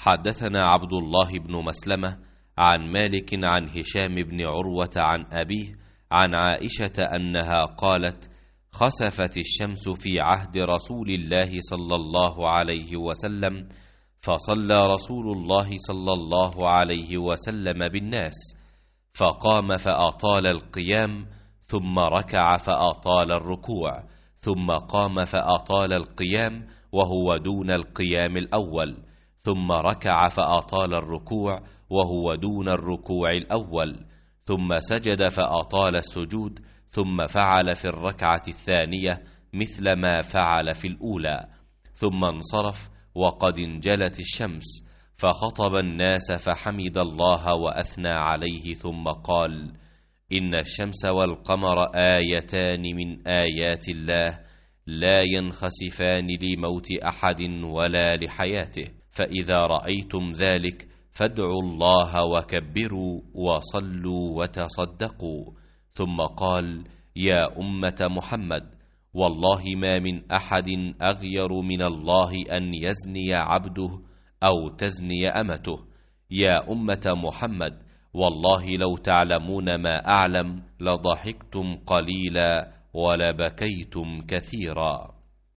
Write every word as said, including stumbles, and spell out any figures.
حدثنا عبد الله بن مسلمة عن مالك عن هشام بن عروة عن أبيه عن عائشة أنها قالت: خسفت الشمس في عهد رسول الله صلى الله عليه وسلم، فصلى رسول الله صلى الله عليه وسلم بالناس، فقام فأطال القيام، ثم ركع فأطال الركوع، ثم قام فأطال القيام وهو دون القيام الأول، ثم ركع فأطال الركوع وهو دون الركوع الأول، ثم سجد فأطال السجود، ثم فعل في الركعة الثانية مثل ما فعل في الأولى، ثم انصرف وقد انجلت الشمس، فخطب الناس فحمد الله وأثنى عليه، ثم قال: إن الشمس والقمر آيتان من آيات الله، لا ينخسفان لموت أحد ولا لحياته، فإذا رأيتم ذلك فادعوا الله وكبروا وصلوا وتصدقوا. ثم قال: يا أمة محمد، والله ما من أحد أغير من الله أن يزني عبده أو تزني أمته. يا أمة محمد، والله لو تعلمون ما أعلم لضحكتم قليلا ولبكيتم كثيرا.